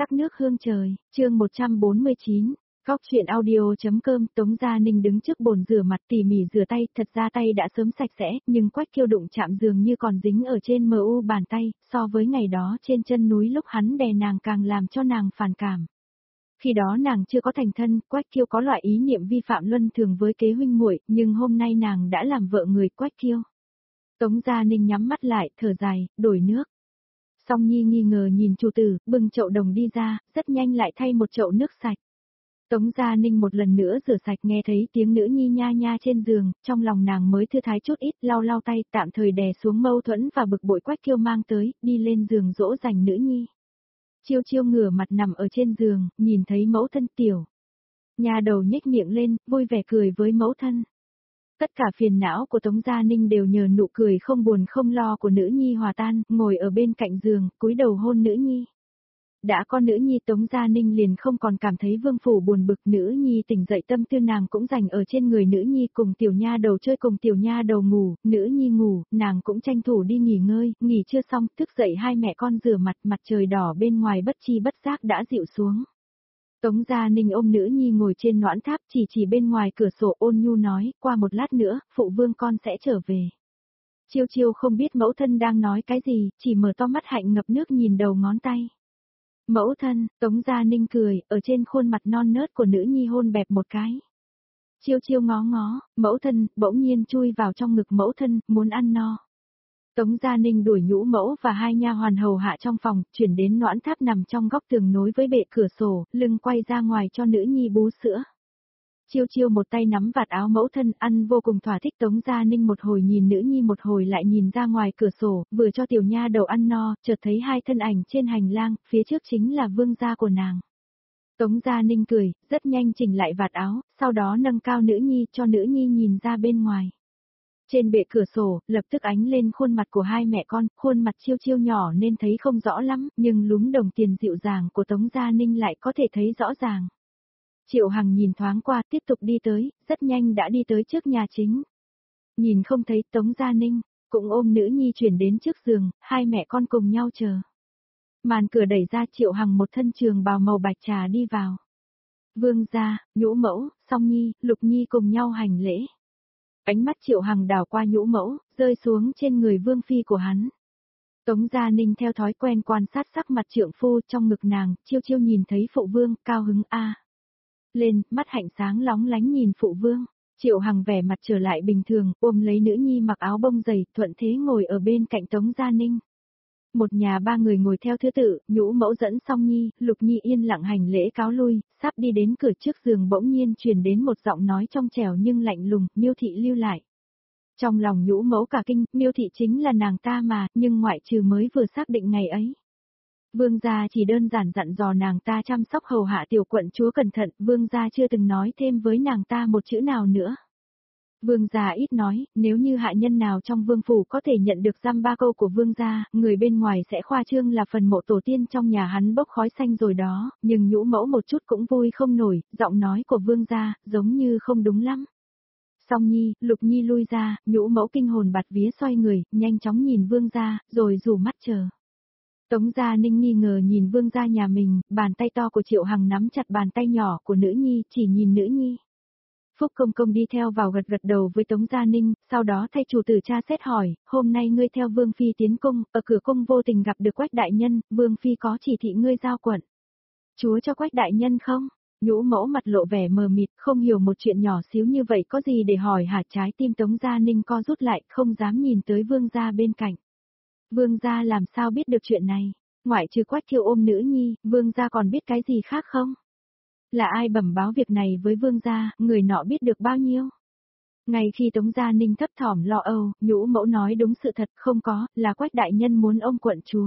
Sắc nước hương trời, chương 149, Góc truyện audio.com. Tống Gia Ninh đứng trước bồn rửa mặt tỉ mỉ rửa tay, thật ra tay đã sớm sạch sẽ, nhưng Quách Kiêu đụng chạm dường như còn dính ở trên mu bàn tay, so với ngày đó trên chân núi lúc hắn đè nàng càng làm cho nàng phản cảm. Khi đó nàng chưa có thành thân, Quách Kiêu có loại ý niệm vi phạm luân thường với kế huynh muội, nhưng hôm nay nàng đã làm vợ người Quách Kiêu. Tống Gia Ninh nhắm mắt lại, thở dài, đổi nước. Song Nhi nghi ngờ nhìn chủ tử, bưng chậu đồng đi ra, rất nhanh lại thay một chậu nước sạch. Tống Gia Ninh một lần nữa rửa sạch, nghe thấy tiếng nữ nhi nha nha trên giường, trong lòng nàng mới thư thái chút ít, lau lau tay, tạm thời đè xuống mâu thuẫn và bực bội Quách Kiêu mang tới, đi lên giường dỗ dành nữ nhi. Chiêu Chiêu ngửa mặt nằm ở trên giường, nhìn thấy mẫu thân tiểu. Nha đầu nhếch miệng lên, vui vẻ cười với mẫu thân. Tất cả phiền não của Tống Gia Ninh đều nhờ nụ cười không buồn không lo của nữ nhi hòa tan, ngồi ở bên cạnh giường, cúi đầu hôn nữ nhi. Đã có nữ nhi, Tống Gia Ninh liền không còn cảm thấy vương phủ buồn bực, nữ nhi tỉnh dậy tâm tư nàng cũng dành ở trên người nữ nhi, cùng tiểu nha đầu chơi, cùng tiểu nha đầu ngủ, nữ nhi ngủ, nàng cũng tranh thủ đi nghỉ ngơi, nghỉ chưa xong, thức dậy hai mẹ con rửa mặt, mặt trời đỏ bên ngoài bất chi bất giác đã dịu xuống. Tống Gia Ninh ôm nữ nhi ngồi trên noãn tháp, chỉ bên ngoài cửa sổ, ôn nhu nói, qua một lát nữa, phụ vương con sẽ trở về. Chiêu Chiêu không biết mẫu thân đang nói cái gì, chỉ mở to mắt hạnh ngập nước nhìn đầu ngón tay. Mẫu thân, Tống Gia Ninh cười, ở trên khuôn mặt non nớt của nữ nhi hôn bẹp một cái. Chiêu Chiêu ngó ngó, mẫu thân, bỗng nhiên chui vào trong ngực mẫu thân, muốn ăn no. Tống Gia Ninh đuổi nhũ mẫu và hai nha hoàn hầu hạ trong phòng, chuyển đến noãn tháp nằm trong góc tường nối với bệ cửa sổ, lưng quay ra ngoài cho nữ nhi bú sữa. Chiêu Chiêu một tay nắm vạt áo mẫu thân, ăn vô cùng thỏa thích. Tống Gia Ninh một hồi nhìn nữ nhi một hồi lại nhìn ra ngoài cửa sổ, vừa cho tiểu nha đầu ăn no, chợt thấy hai thân ảnh trên hành lang, phía trước chính là vương gia của nàng. Tống Gia Ninh cười, rất nhanh chỉnh lại vạt áo, sau đó nâng cao nữ nhi cho nữ nhi nhìn ra bên ngoài. Trên bệ cửa sổ, lập tức ánh lên khuôn mặt của hai mẹ con, khuôn mặt Chiêu Chiêu nhỏ nên thấy không rõ lắm, nhưng lúm đồng tiền dịu dàng của Tống Gia Ninh lại có thể thấy rõ ràng. Triệu Hằng nhìn thoáng qua, tiếp tục đi tới, rất nhanh đã đi tới trước nhà chính. Nhìn không thấy Tống Gia Ninh, cũng ôm nữ nhi chuyển đến trước giường, hai mẹ con cùng nhau chờ. Màn cửa đẩy ra, Triệu Hằng một thân trường bào màu bạch trà đi vào. Vương gia, nhũ mẫu, Song Nhi, Lục Nhi cùng nhau hành lễ. Ánh mắt Triệu Hằng đảo qua nhũ mẫu, rơi xuống trên người vương phi của hắn. Tống Gia Ninh theo thói quen quan sát sắc mặt trượng phu, trong ngực nàng, Chiêu Chiêu nhìn thấy phụ vương, cao hứng a. Lên, mắt hạnh sáng lóng lánh nhìn phụ vương. Triệu Hằng vẻ mặt trở lại bình thường, ôm lấy nữ nhi mặc áo bông dày, thuận thế ngồi ở bên cạnh Tống Gia Ninh. Một nhà ba người ngồi theo thứ tự, nhũ mẫu dẫn Song Nhi, Lục Nhi yên lặng hành lễ cáo lui, sắp đi đến cửa trước giường bỗng nhiên truyền đến một giọng nói trong trẻo nhưng lạnh lùng, Miêu thị lưu lại. Trong lòng nhũ mẫu cả kinh, Miêu thị chính là nàng ta mà, nhưng ngoại trừ mới vừa xác định ngày ấy. Vương gia chỉ đơn giản dặn dò nàng ta chăm sóc hầu hạ tiểu quận chúa cẩn thận, vương gia chưa từng nói thêm với nàng ta một chữ nào nữa. Vương gia ít nói, nếu như hạ nhân nào trong vương phủ có thể nhận được dăm ba câu của vương gia, người bên ngoài sẽ khoa trương là phần mộ tổ tiên trong nhà hắn bốc khói xanh rồi đó, nhưng nhũ mẫu một chút cũng vui không nổi, giọng nói của vương gia, giống như không đúng lắm. Song Nhi, Lục Nhi lui ra, nhũ mẫu kinh hồn bạt vía xoay người, nhanh chóng nhìn vương gia, rồi rủ mắt chờ. Tống Gia Ninh nghi ngờ nhìn vương gia nhà mình, bàn tay to của Triệu Hằng nắm chặt bàn tay nhỏ của nữ nhi, chỉ nhìn nữ nhi. Phúc Công Công đi theo vào gật đầu với Tống Gia Ninh, sau đó thay chủ tử tra xét hỏi, hôm nay ngươi theo Vương Phi tiến cung, ở cửa cung vô tình gặp được Quách đại nhân, Vương Phi có chỉ thị ngươi giao quận. Chúa cho Quách đại nhân không? Nhũ mẫu mặt lộ vẻ mờ mịt, không hiểu một chuyện nhỏ xíu như vậy có gì để hỏi hả. Trái tim Tống Gia Ninh co rút lại, không dám nhìn tới vương gia bên cạnh. Vương gia làm sao biết được chuyện này? Ngoại trừ Quách Kiêu ôm nữ nhi, vương gia còn biết cái gì khác không? Là ai bẩm báo việc này với vương gia, người nọ biết được bao nhiêu? Ngay khi Tống Gia Ninh thấp thỏm lo âu, nhũ mẫu nói đúng sự thật, không có, là Quách đại nhân muốn ông quận chúa.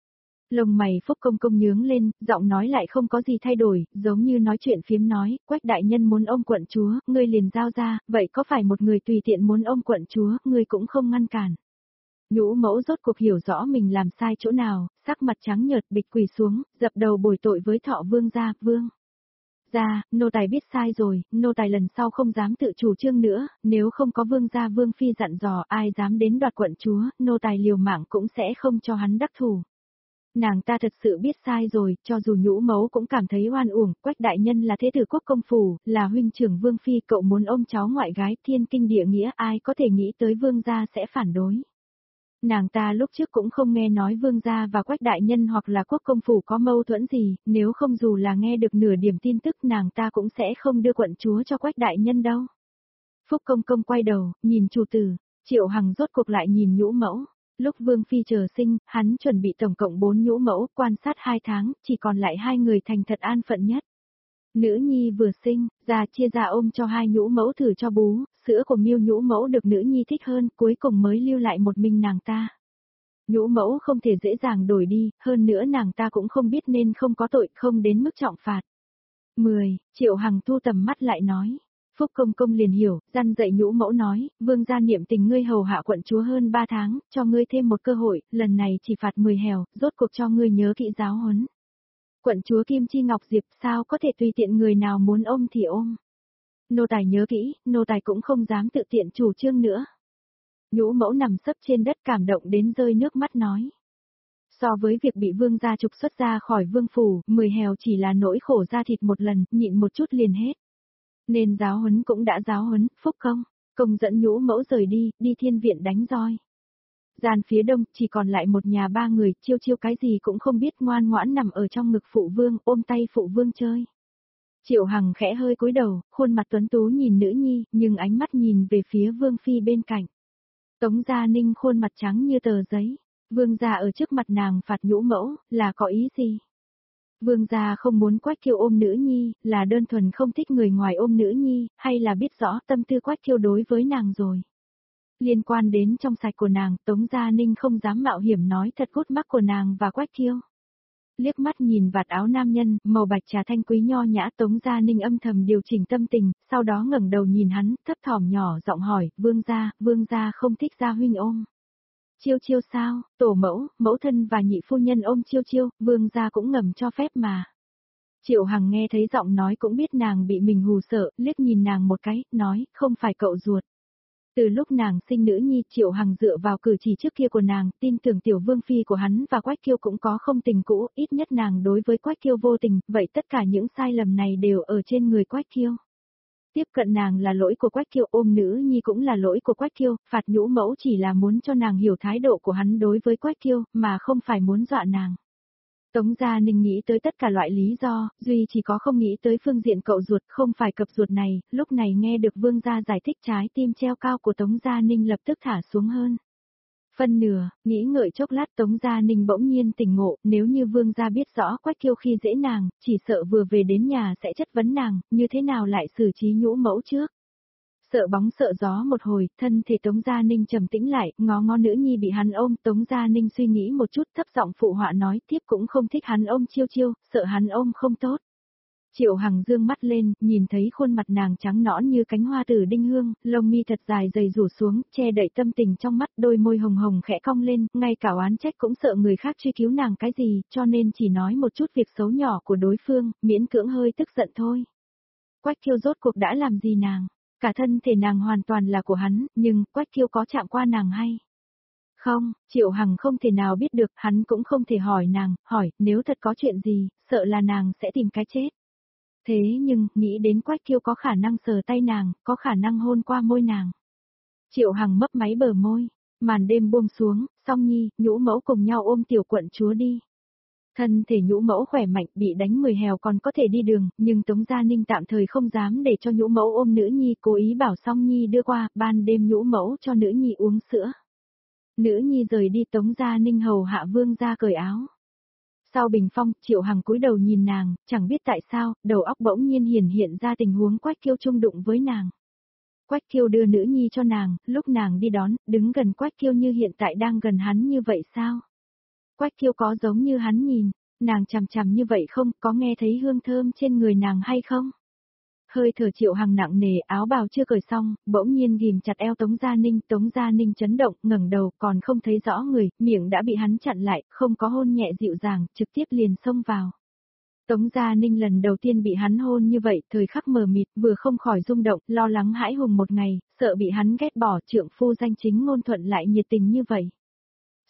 Lông mày Phúc Công Công nhướng lên, giọng nói lại không có gì thay đổi, giống như nói chuyện phiếm nói, Quách đại nhân muốn ông quận chúa, ngươi liền giao ra, vậy có phải một người tùy tiện muốn ông quận chúa, ngươi cũng không ngăn cản. Nhũ mẫu rốt cuộc hiểu rõ mình làm sai chỗ nào, sắc mặt trắng nhợt bịch quỳ xuống, dập đầu bồi tội với Thọ vương gia, vương. Gia, nô tài biết sai rồi, nô tài lần sau không dám tự chủ trương nữa, nếu không có vương gia vương phi dặn dò ai dám đến đoạt quận chúa, nô tài liều mạng cũng sẽ không cho hắn đắc thủ. Nàng ta thật sự biết sai rồi, cho dù Nhũ Mẫu cũng cảm thấy oan uổng, Quách đại nhân là thế tử quốc công phủ, là huynh trưởng Vương phi, cậu muốn ôm cháu ngoại gái, thiên kinh địa nghĩa, ai có thể nghĩ tới Vương gia sẽ phản đối. Nàng ta lúc trước cũng không nghe nói Vương gia và Quách đại nhân hoặc là quốc công phủ có mâu thuẫn gì, nếu không dù là nghe được nửa điểm tin tức nàng ta cũng sẽ không đưa quận chúa cho Quách đại nhân đâu. Phúc công công quay đầu, nhìn chủ tử, Triệu Hằng rốt cuộc lại nhìn Nhũ Mẫu. Lúc Vương phi chờ sinh, hắn chuẩn bị tổng cộng 4 nhũ mẫu, quan sát 2 tháng, chỉ còn lại 2 người thành thật an phận nhất. Nữ nhi vừa sinh, già chia ra ôm cho 2 nhũ mẫu thử cho bú, sữa của Miêu nhũ mẫu được nữ nhi thích hơn, cuối cùng mới lưu lại một mình nàng ta. Nhũ mẫu không thể dễ dàng đổi đi, hơn nữa nàng ta cũng không biết nên không có tội, không đến mức trọng phạt. 10. Triệu Hằng thu tầm mắt lại nói. Phúc công công liền hiểu, răn dạy Nhũ Mẫu nói, Vương gia niệm tình ngươi hầu hạ quận chúa hơn 3 tháng, cho ngươi thêm một cơ hội, lần này chỉ phạt 10 hèo, rốt cuộc cho ngươi nhớ kỹ giáo huấn. Quận chúa Kim Chi Ngọc Diệp sao có thể tùy tiện người nào muốn ôm thì ôm. Nô tài nhớ kỹ, nô tài cũng không dám tự tiện chủ trương nữa. Nhũ Mẫu nằm sấp trên đất cảm động đến rơi nước mắt nói. So với việc bị vương gia trục xuất ra khỏi vương phủ, 10 hèo chỉ là nỗi khổ da thịt một lần, nhịn một chút liền hết. Nên giáo huấn cũng đã giáo huấn, Phúc công dẫn Nhũ Mẫu rời đi, đi thiên viện đánh roi. Gian phía đông chỉ còn lại một nhà 3 người, Chiêu Chiêu cái gì cũng không biết, ngoan ngoãn nằm ở trong ngực phụ vương, ôm tay phụ vương chơi. Triệu Hằng khẽ hơi cúi đầu, khuôn mặt tuấn tú nhìn nữ nhi, nhưng ánh mắt nhìn về phía vương phi bên cạnh. Tống Gia Ninh khuôn mặt trắng như tờ giấy, vương gia ở trước mặt nàng phạt Nhũ Mẫu, là có ý gì? Vương gia không muốn Quách Kiêu ôm nữ nhi, là đơn thuần không thích người ngoài ôm nữ nhi, hay là biết rõ tâm tư Quách Kiêu đối với nàng rồi. Liên quan đến trong sạch của nàng, Tống Gia Ninh không dám mạo hiểm nói thật gút mắc của nàng và Quách Kiêu. Liếc mắt nhìn vạt áo nam nhân, màu bạch trà thanh quý nho nhã, Tống Gia Ninh âm thầm điều chỉnh tâm tình, sau đó ngẩng đầu nhìn hắn, thấp thỏm nhỏ giọng hỏi, vương gia không thích gia huynh ôm. Chiêu Chiêu sao, tổ mẫu, mẫu thân và nhị phu nhân ôm Chiêu Chiêu, vương gia cũng ngầm cho phép mà. Triệu Hằng nghe thấy giọng nói cũng biết nàng bị mình hù sợ, liếc nhìn nàng một cái, nói, không phải cậu ruột. Từ lúc nàng sinh nữ nhi, Triệu Hằng dựa vào cử chỉ trước kia của nàng, tin tưởng tiểu vương phi của hắn và Quách Kiêu cũng có không tình cũ, ít nhất nàng đối với Quách Kiêu vô tình, vậy tất cả những sai lầm này đều ở trên người Quách Kiêu. Tiếp cận nàng là lỗi của Quách Kiêu, ôm nữ nhi cũng là lỗi của Quách Kiêu, phạt Nhũ Mẫu chỉ là muốn cho nàng hiểu thái độ của hắn đối với Quách Kiêu, mà không phải muốn dọa nàng. Tống Gia Ninh nghĩ tới tất cả loại lý do, duy chỉ có không nghĩ tới phương diện cậu ruột, không phải cặp ruột này, lúc này nghe được vương gia giải thích, trái tim treo cao của Tống Gia Ninh lập tức thả xuống hơn. Phân nửa, nghĩ ngợi chốc lát Tống Gia Ninh bỗng nhiên tỉnh ngộ, nếu như vương gia biết rõ Quách Kiêu khi dễ nàng, chỉ sợ vừa về đến nhà sẽ chất vấn nàng, như thế nào lại xử trí Nhũ Mẫu trước. Sợ bóng sợ gió một hồi, thân thể Tống Gia Ninh trầm tĩnh lại, ngó ngó nữ nhi bị hắn ôm, Tống Gia Ninh suy nghĩ một chút, thấp giọng phụ họa nói, tiếp cũng không thích hắn ôm Chiêu Chiêu, sợ hắn ôm không tốt. Triệu Hằng dương mắt lên, nhìn thấy khuôn mặt nàng trắng nõn như cánh hoa tử đinh hương, lông mi thật dài dày rủ xuống, che đậy tâm tình trong mắt, đôi môi hồng hồng khẽ cong lên, ngay cả oán trách cũng sợ người khác truy cứu nàng cái gì, cho nên chỉ nói một chút việc xấu nhỏ của đối phương, miễn cưỡng hơi tức giận thôi. Quách Kiêu rốt cuộc đã làm gì nàng? Cả thân thể nàng hoàn toàn là của hắn, nhưng Quách Kiêu có chạm qua nàng hay? Không, Triệu Hằng không thể nào biết được, hắn cũng không thể hỏi nàng, hỏi, nếu thật có chuyện gì, sợ là nàng sẽ tìm cái chết. Thế nhưng, nghĩ đến Quách Kiêu có khả năng sờ tay nàng, có khả năng hôn qua môi nàng. Triệu Hằng mấp máy bờ môi, màn đêm buông xuống, Song Nhi, Nhũ Mẫu cùng nhau ôm tiểu quận chúa đi. Thân thể Nhũ Mẫu khỏe mạnh, bị đánh 10 hèo còn có thể đi đường, nhưng Tống Gia Ninh tạm thời không dám để cho Nhũ Mẫu ôm nữ nhi, cố ý bảo Song Nhi đưa qua, ban đêm Nhũ Mẫu cho nữ nhi uống sữa. Nữ nhi rời đi, Tống Gia Ninh hầu hạ vương gia cởi áo. Sau bình phong, Triệu Hằng cúi đầu nhìn nàng, chẳng biết tại sao, đầu óc bỗng nhiên hiện ra tình huống Quách Kiêu chung đụng với nàng. Quách Kiêu đưa nữ nhi cho nàng, lúc nàng đi đón, đứng gần Quách Kiêu như hiện tại đang gần hắn như vậy sao? Quách Kiêu có giống như hắn nhìn, nàng chằm chằm như vậy không, có nghe thấy hương thơm trên người nàng hay không? Hơi thở Triệu Hằng nặng nề, áo bào chưa cởi xong, bỗng nhiên ghim chặt eo Tống Gia Ninh chấn động, ngẩng đầu, còn không thấy rõ người, miệng đã bị hắn chặn lại, không có hôn nhẹ dịu dàng, trực tiếp liền xông vào. Tống Gia Ninh lần đầu tiên bị hắn hôn như vậy, thời khắc mờ mịt, vừa không khỏi rung động, lo lắng hãi hùng một ngày, sợ bị hắn ghét bỏ, trượng phu danh chính ngôn thuận lại nhiệt tình như vậy.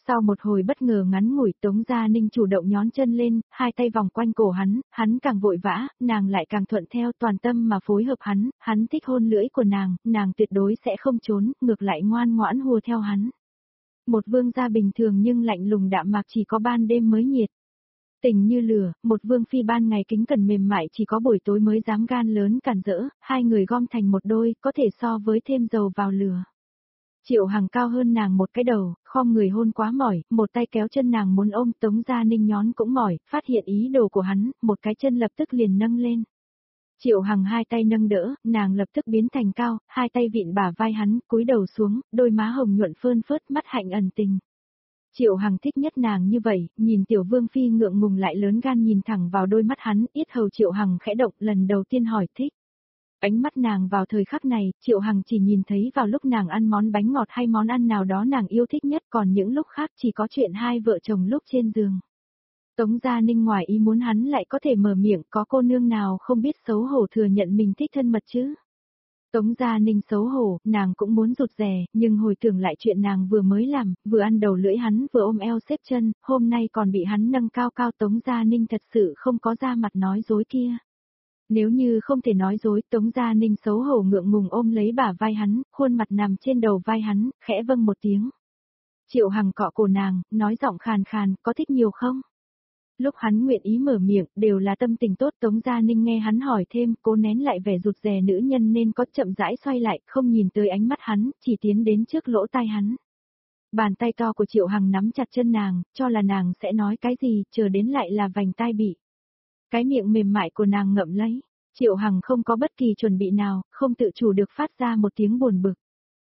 Sau một hồi bất ngờ ngắn ngủi, Tống Gia Ninh chủ động nhón chân lên, hai tay vòng quanh cổ hắn càng vội vã, nàng lại càng thuận theo toàn tâm mà phối hợp hắn thích hôn lưỡi của nàng tuyệt đối sẽ không trốn, ngược lại ngoan ngoãn hùa theo hắn. Một vương gia bình thường nhưng lạnh lùng đạm mạc chỉ có ban đêm mới nhiệt. Tình như lửa, một vương phi ban ngày kính cẩn mềm mại chỉ có buổi tối mới dám gan lớn cản rỡ, hai người gom thành một đôi, có thể so với thêm dầu vào lửa. Triệu Hằng cao hơn nàng một cái đầu, khom người hôn quá mỏi, một tay kéo chân nàng muốn ôm, Tống Gia Ninh nhón cũng mỏi, phát hiện ý đồ của hắn, một cái chân lập tức liền nâng lên. Triệu Hằng hai tay nâng đỡ, nàng lập tức biến thành cao, hai tay vịn bả vai hắn, cúi đầu xuống, đôi má hồng nhuận phơn phớt, mắt hạnh ẩn tình. Triệu Hằng thích nhất nàng như vậy, nhìn tiểu vương phi ngượng ngùng lại lớn gan nhìn thẳng vào đôi mắt hắn, yết hầu Triệu Hằng khẽ động, lần đầu tiên hỏi thích. Ánh mắt nàng vào thời khắc này, Triệu Hằng chỉ nhìn thấy vào lúc nàng ăn món bánh ngọt hay món ăn nào đó nàng yêu thích nhất, còn những lúc khác chỉ có chuyện hai vợ chồng lúc trên giường. Tống Gia Ninh ngoài ý muốn hắn lại có thể mở miệng, có cô nương nào không biết xấu hổ thừa nhận mình thích thân mật chứ? Tống Gia Ninh xấu hổ, nàng cũng muốn rụt rè, nhưng hồi tưởng lại chuyện nàng vừa mới làm, vừa ăn đầu lưỡi hắn vừa ôm eo xếp chân, hôm nay còn bị hắn nâng cao cao, Tống Gia Ninh thật sự không có ra mặt nói dối kia. Nếu như không thể nói dối, Tống Gia Ninh xấu hổ ngượng ngùng ôm lấy bả vai hắn, khuôn mặt nằm trên đầu vai hắn, khẽ vâng một tiếng. Triệu Hằng cọ cổ nàng, nói giọng khàn khàn, có thích nhiều không? Lúc hắn nguyện ý mở miệng, đều là tâm tình tốt. Tống Gia Ninh nghe hắn hỏi thêm, cố nén lại vẻ rụt rè nữ nhân nên có chậm rãi xoay lại, không nhìn tới ánh mắt hắn, chỉ tiến đến trước lỗ tai hắn. Bàn tay to của Triệu Hằng nắm chặt chân nàng, cho là nàng sẽ nói cái gì, chờ đến lại là vành tai bị. Cái miệng mềm mại của nàng ngậm lấy, Triệu Hằng không có bất kỳ chuẩn bị nào, không tự chủ được phát ra một tiếng buồn bực.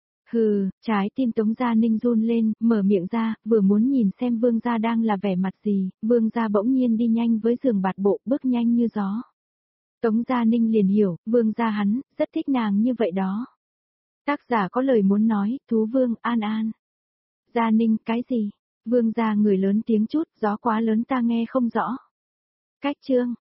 Hừ, trái tim Tống Gia Ninh run lên, mở miệng ra, vừa muốn nhìn xem vương gia đang là vẻ mặt gì, vương gia bỗng nhiên đi nhanh với giường bạt bộ, bước nhanh như gió. Tống Gia Ninh liền hiểu, vương gia hắn, rất thích nàng như vậy đó. Tác giả có lời muốn nói, thú vương, an an. Gia Ninh, cái gì? Vương gia người lớn tiếng chút, gió quá lớn ta nghe không rõ. Cách chương.